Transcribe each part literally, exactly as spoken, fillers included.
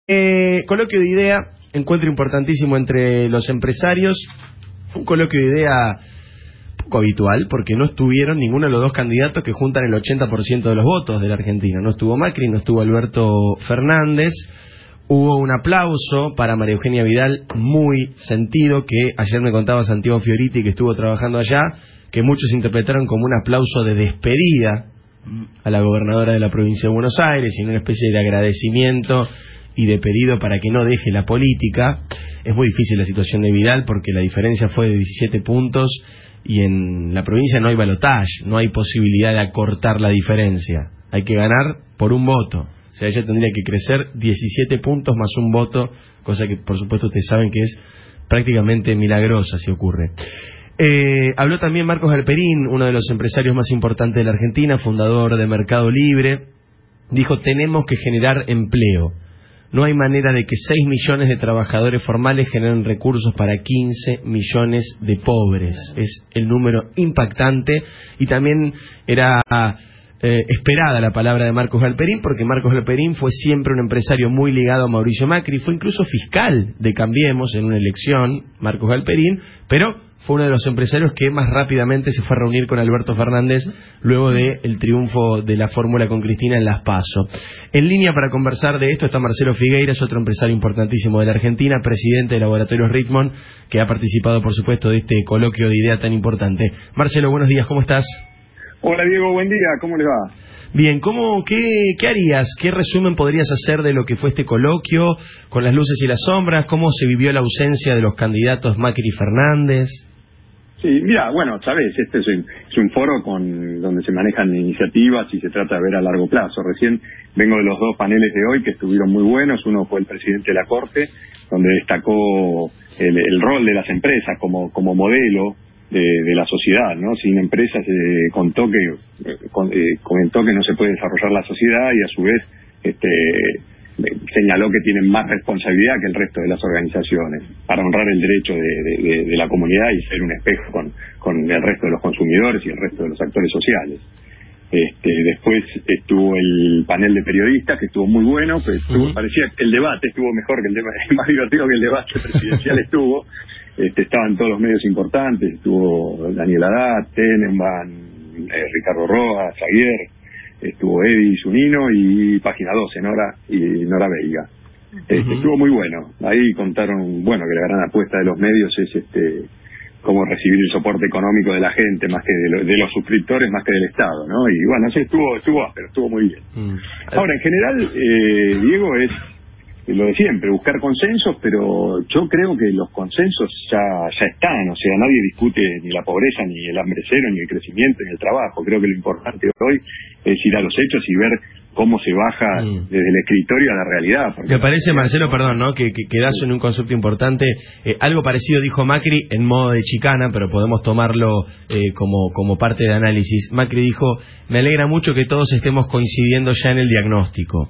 Eh, coloquio de idea, encuentro importantísimo entre los empresarios, un coloquio de idea poco habitual, porque no estuvieron ninguno de los dos candidatos que juntan el ochenta por ciento de los votos de la Argentina. No estuvo Macri, no estuvo Alberto Fernández. Hubo un aplauso para María Eugenia Vidal muy sentido, que ayer me contaba Santiago Fioriti, que estuvo trabajando allá, que muchos interpretaron como un aplauso de despedida a la gobernadora de la provincia de Buenos Aires, y una especie de agradecimiento y de pedido para que no deje la política. Es muy difícil la situación de Vidal porque la diferencia fue de diecisiete puntos y en la provincia no hay balotaje, no hay posibilidad de acortar la diferencia. Hay que ganar por un voto. O sea, ella tendría que crecer diecisiete puntos más un voto, cosa que por supuesto ustedes saben que es prácticamente milagrosa si ocurre. Eh, habló también Marcos Galperín, uno de los empresarios más importantes de la Argentina, fundador de Mercado Libre. Dijo: tenemos que generar empleo. No hay manera de que seis millones de trabajadores formales generen recursos para quince millones de pobres. Es el número impactante, y también era eh, esperada la palabra de Marcos Galperín, porque Marcos Galperín fue siempre un empresario muy ligado a Mauricio Macri, fue incluso fiscal de Cambiemos en una elección, Marcos Galperín, pero fue uno de los empresarios que más rápidamente se fue a reunir con Alberto Fernández luego del triunfo de la fórmula con Cristina en Las PASO. En línea para conversar de esto está Marcelo Figueiras, otro empresario importantísimo de la Argentina, presidente de Laboratorios Ritmon, que ha participado, por supuesto, de este coloquio de idea tan importante. Marcelo, buenos días, ¿cómo estás? Hola Diego, buen día, ¿cómo le va? Bien, ¿cómo, qué, ¿qué harías? ¿Qué resumen podrías hacer de lo que fue este coloquio, con las luces y las sombras? ¿Cómo se vivió la ausencia de los candidatos Macri y Fernández? Sí, mira, bueno, sabes, este es un, es un foro con donde se manejan iniciativas y se trata de ver a largo plazo. Recién vengo de los dos paneles de hoy que estuvieron muy buenos. Uno fue el presidente de la Corte, donde destacó el, el rol de las empresas como, como modelo de, de la sociedad, ¿no? Sin empresas eh, contó que eh, con, eh, comentó que no se puede desarrollar la sociedad, y a su vez este señaló que tienen más responsabilidad que el resto de las organizaciones para honrar el derecho de, de, de la comunidad y ser un espejo con, con el resto de los consumidores y el resto de los actores sociales. Este, después estuvo el panel de periodistas, que estuvo muy bueno, pues estuvo, uh-huh. parecía que el debate estuvo mejor que el debate, más divertido que el debate presidencial estuvo. Este, estaban todos los medios importantes, estuvo Daniel Haddad, Tenenbaum, eh, Ricardo Rojas, Javier, estuvo Eddie Zunino y Página doce, Nora y Nora Veiga. Este, uh-huh. Estuvo muy bueno. Ahí contaron, bueno, que la gran apuesta de los medios es este cómo recibir el soporte económico de la gente, más que de, lo, de los suscriptores, más que del Estado, ¿no? Y bueno, sí, estuvo, estuvo, pero estuvo muy bien. Uh-huh. Ahora, en general, eh, Diego, es lo de siempre, buscar consensos, pero yo creo que los consensos ya ya están. O sea, nadie discute ni la pobreza, ni el hambre cero, ni el crecimiento, ni el trabajo. Creo que lo importante hoy es ir a los hechos y ver cómo se baja mm. desde el escritorio a la realidad. Me parece, Marcelo, perdón, ¿no? que, que, que das en un concepto importante. Eh, algo parecido dijo Macri en modo de chicana, pero podemos tomarlo eh, como, como parte de análisis. Macri dijo: me alegra mucho que todos estemos coincidiendo ya en el diagnóstico.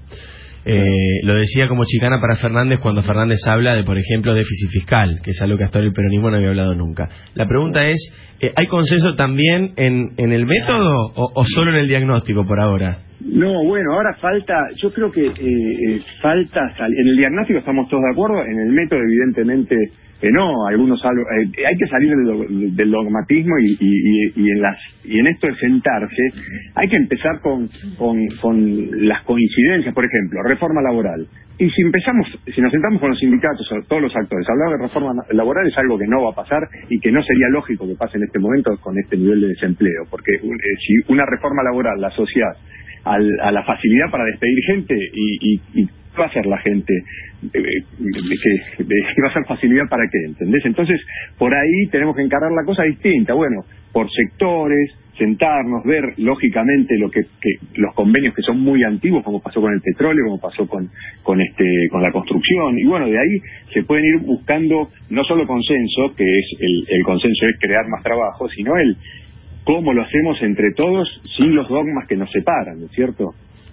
Eh, lo decía como chicana para Fernández cuando Fernández habla de, por ejemplo, déficit fiscal, que es algo que hasta ahora el peronismo no había hablado nunca. La pregunta es, eh, ¿hay consenso también en, en el método o, o solo en el diagnóstico por ahora? No, bueno, ahora falta, yo creo que eh, falta, en el diagnóstico estamos todos de acuerdo, en el método evidentemente eh, no, algunos eh, hay que salir del, del dogmatismo y, y, y en las y en esto de sentarse hay que empezar con, con, con las coincidencias. Por ejemplo, reforma laboral. Y si empezamos, si nos sentamos con los sindicatos, todos los actores, hablar de reforma laboral es algo que no va a pasar y que no sería lógico que pase en este momento con este nivel de desempleo, porque eh, si una reforma laboral la asocias Al, a la facilidad para despedir gente, y, y, y va a ser la gente de, de, de, de, va a ser facilidad para qué, ¿entendés? Entonces, por ahí tenemos que encarar la cosa distinta, bueno, por sectores, sentarnos, ver lógicamente lo que, que los convenios que son muy antiguos, como pasó con el petróleo, como pasó con con este con la construcción, y bueno, de ahí se pueden ir buscando no solo consenso, que es el, el consenso es crear más trabajo, sino el cómo lo hacemos entre todos sin los dogmas que nos separan, ¿no es cierto?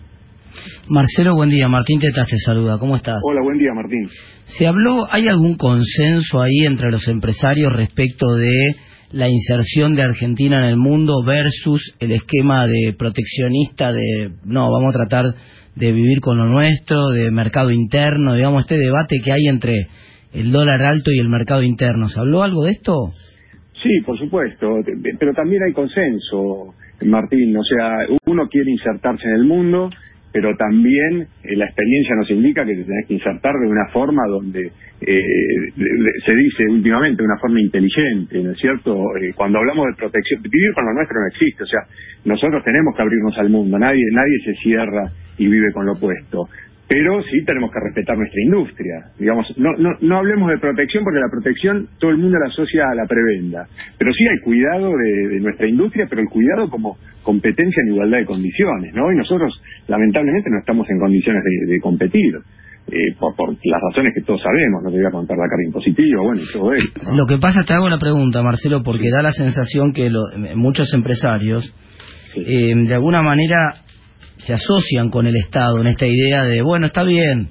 Marcelo, buen día. Martín Tetas te saluda. ¿Cómo estás? Hola, buen día, Martín. ¿Se habló, hay algún consenso ahí entre los empresarios respecto de la inserción de Argentina en el mundo versus el esquema de proteccionista de, no, vamos a tratar de vivir con lo nuestro, de mercado interno, digamos, este debate que hay entre el dólar alto y el mercado interno. ¿Se habló algo de esto? Sí, por supuesto, pero también hay consenso, Martín. O sea, uno quiere insertarse en el mundo, pero también eh, la experiencia nos indica que te tenés que insertar de una forma donde eh, se dice últimamente, de una forma inteligente, ¿no es cierto? Eh, cuando hablamos de protección, vivir con lo nuestro no existe. O sea, nosotros tenemos que abrirnos al mundo, nadie nadie se cierra y vive con lo opuesto. Pero sí tenemos que respetar nuestra industria. Digamos, no, no, no hablemos de protección, porque la protección todo el mundo la asocia a la prebenda. Pero sí hay cuidado de, de nuestra industria, pero el cuidado como competencia en igualdad de condiciones, ¿no? Y nosotros, lamentablemente, no estamos en condiciones de, de competir. Eh, por, por las razones que todos sabemos, no te voy a contar la carga impositiva, bueno, y todo esto, ¿no? Lo que pasa, te hago una pregunta, Marcelo, porque sí. Da la sensación que lo, muchos empresarios, sí. eh, de alguna manera, se asocian con el Estado en esta idea de, bueno, está bien,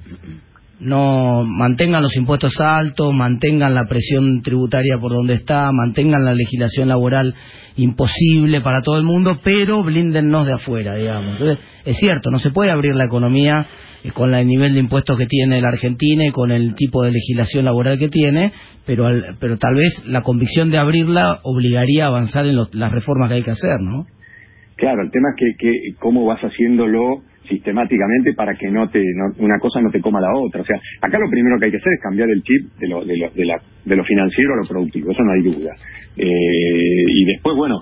no mantengan los impuestos altos, mantengan la presión tributaria por donde está, mantengan la legislación laboral imposible para todo el mundo, pero blíndennos de afuera, digamos. Entonces, es cierto, no se puede abrir la economía eh, con el nivel de impuestos que tiene la Argentina y con el tipo de legislación laboral que tiene, pero al, pero tal vez la convicción de abrirla obligaría a avanzar en lo, las reformas que hay que hacer, ¿no? Claro, el tema es que, que cómo vas haciéndolo sistemáticamente para que no te no, una cosa no te coma la otra. O sea, acá lo primero que hay que hacer es cambiar el chip de lo de lo, de la, de lo financiero a lo productivo, eso no hay duda. Eh, y después, bueno,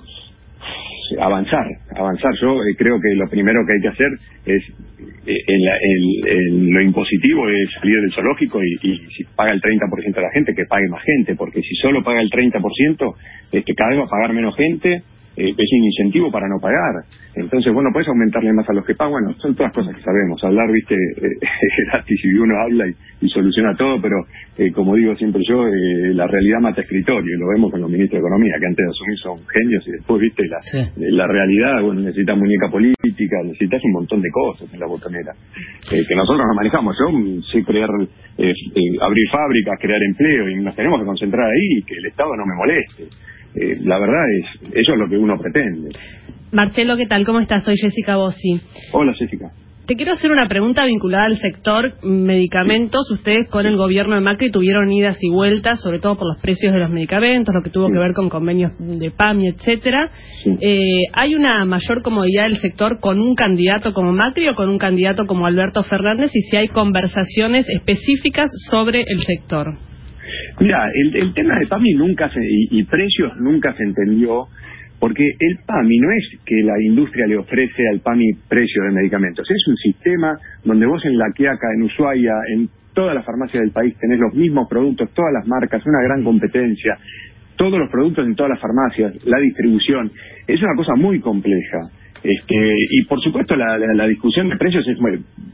avanzar, avanzar. Yo eh, creo que lo primero que hay que hacer es, eh, el, el, el, lo impositivo es salir del zoológico y, y si paga el treinta por ciento de la gente, que pague más gente, porque si solo paga el treinta por ciento, este, cada vez va a pagar menos gente. Eh, es un incentivo para no pagar. Entonces, bueno, puedes aumentarle más a los que pagan. Bueno, son todas cosas que sabemos. Hablar, viste, eh, es gratis y uno habla y, y soluciona todo, pero eh, como digo siempre yo, eh, la realidad mata escritorio, y lo vemos con los ministros de Economía, que antes de asumir son genios y después, viste, la, sí. la realidad, bueno, necesitas muñeca política, necesitas un montón de cosas en la botonera, eh, que nosotros no manejamos. Yo sé crear, eh, eh, abrir fábricas, crear empleo, y nos tenemos que concentrar ahí y que el Estado no me moleste. Eh, la verdad es, eso es lo que uno pretende. Marcelo, ¿qué tal? ¿Cómo estás? Soy Jessica Bossi. Hola, Jessica. Te quiero hacer una pregunta vinculada al sector medicamentos. Sí. Ustedes con el gobierno de Macri tuvieron idas y vueltas, sobre todo por los precios de los medicamentos, lo que tuvo sí. que ver con convenios de P A M I, etcétera. Sí. Eh, ¿Hay una mayor comodidad del sector con un candidato como Macri o con un candidato como Alberto Fernández? Y si hay conversaciones específicas sobre el sector. Mira, el, el tema de P A M I nunca se, y, y precios nunca se entendió, porque el P A M I no es que la industria le ofrece al P A M I precio de medicamentos, es un sistema donde vos en La Quiaca, en Ushuaia, en todas las farmacias del país tenés los mismos productos, todas las marcas, una gran competencia, todos los productos en todas las farmacias, la distribución, es una cosa muy compleja. Este, y por supuesto la, la, la discusión de precios es,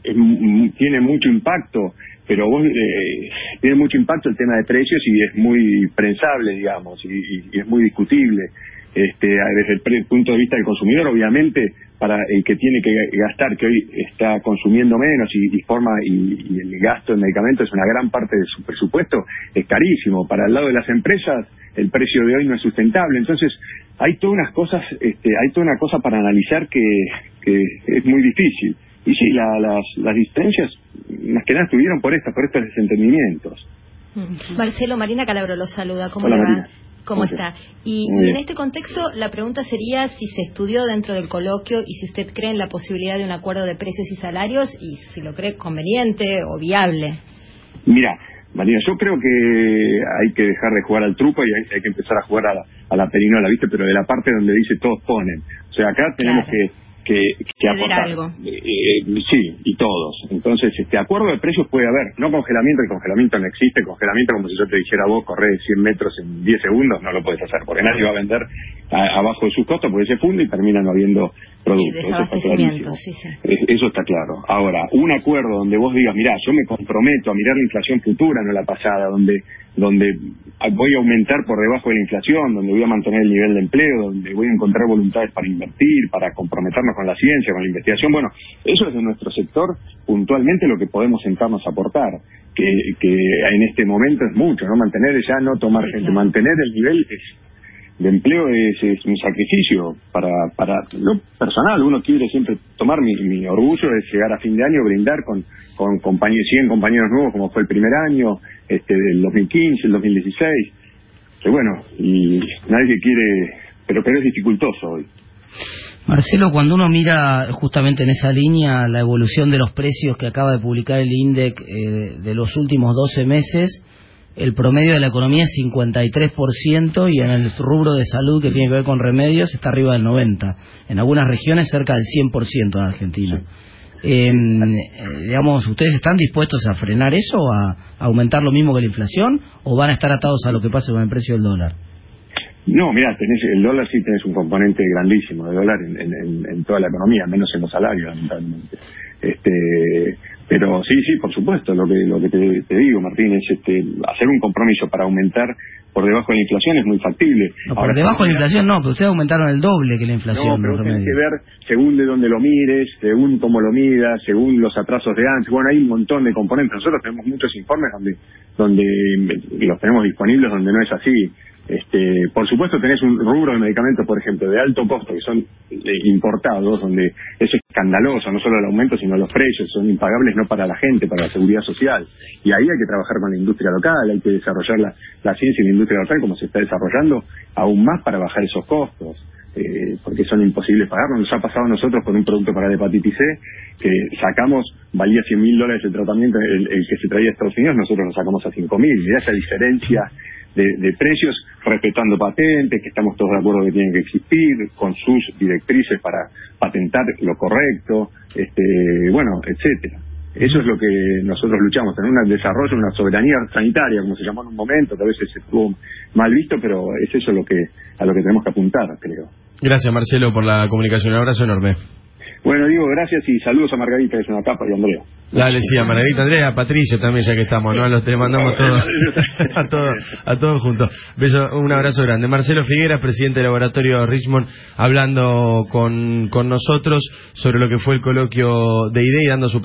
es, tiene mucho impacto, pero vos, eh, tiene mucho impacto el tema de precios y es muy prensable, digamos, y, y, y es muy discutible. Este, desde el, el punto de vista del consumidor, obviamente, para el que tiene que gastar, que hoy está consumiendo menos y, y forma y, y el gasto en medicamentos es una gran parte de su presupuesto, es carísimo. Para el lado de las empresas, el precio de hoy no es sustentable. Entonces, hay todas unas cosas, este, hay toda una cosa para analizar que, que es muy difícil. Y sí, la, las, las diferencias más que nada estuvieron por estas, por estos desentendimientos. Marcelo, Marina Calabro lo saluda. ¿Cómo Hola, le va? Marina. ¿Cómo está? Y, y en este contexto, la pregunta sería si se estudió dentro del coloquio y si usted cree en la posibilidad de un acuerdo de precios y salarios y si lo cree conveniente o viable. Mira, Marina, yo creo que hay que dejar de jugar al truco y hay, hay que empezar a jugar a la, a la perinola, ¿viste? Pero de la parte donde dice todos ponen. O sea, acá tenemos claro. que... que, que aportar. Algo. Eh, sí, y todos. Entonces, este acuerdo de precios puede haber, no congelamiento, el congelamiento no existe, congelamiento como si yo te dijera vos, correr cien metros en diez segundos, no lo puedes hacer, porque nadie va a vender a, abajo de sus costos, porque se funde y terminan no habiendo productos. Sí, eso está clarísimo. Sí, sí. Eso está claro. Ahora, un acuerdo donde vos digas, mirá, yo me comprometo a mirar la inflación futura, no la pasada, donde donde voy a aumentar por debajo de la inflación, donde voy a mantener el nivel de empleo, donde voy a encontrar voluntades para invertir, para comprometernos con la ciencia, con la investigación. Bueno, eso es de nuestro sector puntualmente lo que podemos sentarnos a aportar, que, que en este momento es mucho, ¿no? Mantener ya, no tomar sí, gente, claro. mantener el nivel es de empleo es, es un sacrificio para para lo personal. Uno quiere siempre tomar mi, mi orgullo es llegar a fin de año, brindar con con compañeros, cien compañeros nuevos como fue el primer año, este del dos mil quince, el dos mil dieciséis, que bueno, y nadie quiere, pero pero es dificultoso hoy. Marcelo, cuando uno mira justamente en esa línea la evolución de los precios que acaba de publicar el INDEC eh, de los últimos doce meses, el promedio de la economía es cincuenta y tres por ciento y en el rubro de salud que tiene que ver con remedios está arriba del noventa por ciento. En algunas regiones cerca del cien por ciento en Argentina. Eh, digamos, ¿ustedes están dispuestos a frenar eso, a, a aumentar lo mismo que la inflación, o van a estar atados a lo que pase con el precio del dólar? No, mirá, tenés, el dólar sí tenés un componente grandísimo de dólar en, en, en toda la economía, menos en los salarios, lamentablemente. Este, pero sí, sí, por supuesto, lo que lo que te, te digo, Martín, es este, hacer un compromiso para aumentar por debajo de la inflación es muy factible. No, por Ahora, debajo de la inflación no, pero ustedes aumentaron el doble que la inflación. No, pero tenés que ver según de dónde lo mires, según cómo lo midas, según los atrasos de antes. Bueno, hay un montón de componentes. Nosotros tenemos muchos informes donde donde los tenemos disponibles donde no es así. Este, por supuesto tenés un rubro de medicamentos, por ejemplo, de alto costo que son eh, importados, donde es escandaloso, no solo el aumento, sino los precios, son impagables no para la gente, para la seguridad social. Y ahí hay que trabajar con la industria local, hay que desarrollar la, la ciencia y la industria local como se está desarrollando, aún más para bajar esos costos, eh, porque son imposibles pagarlos. Nos ha pasado a nosotros con un producto para la hepatitis C, que sacamos, valía cien mil dólares el tratamiento, el, el que se traía a Estados Unidos, nosotros lo sacamos a cinco mil. Mirá esa diferencia De, de precios, respetando patentes, que estamos todos de acuerdo que tienen que existir, con sus directrices para patentar lo correcto, este, bueno, etcétera. Eso es lo que nosotros luchamos, tener un desarrollo, una soberanía sanitaria, como se llamó en un momento, que a veces estuvo mal visto, pero es eso lo que a lo que tenemos que apuntar, creo. Gracias, Marcelo, por la comunicación. Un abrazo enorme. Bueno, digo, gracias y saludos a Margarita, que es una capa, y a Andrea. Dale, sí, a Margarita, Andrea, a Patricio también, ya que estamos, ¿no? Los te mandamos todos, a todos, a todos juntos. Beso, un abrazo grande. Marcelo Figueras, presidente del laboratorio Richmond, hablando con, con nosotros sobre lo que fue el coloquio de I D E y dando su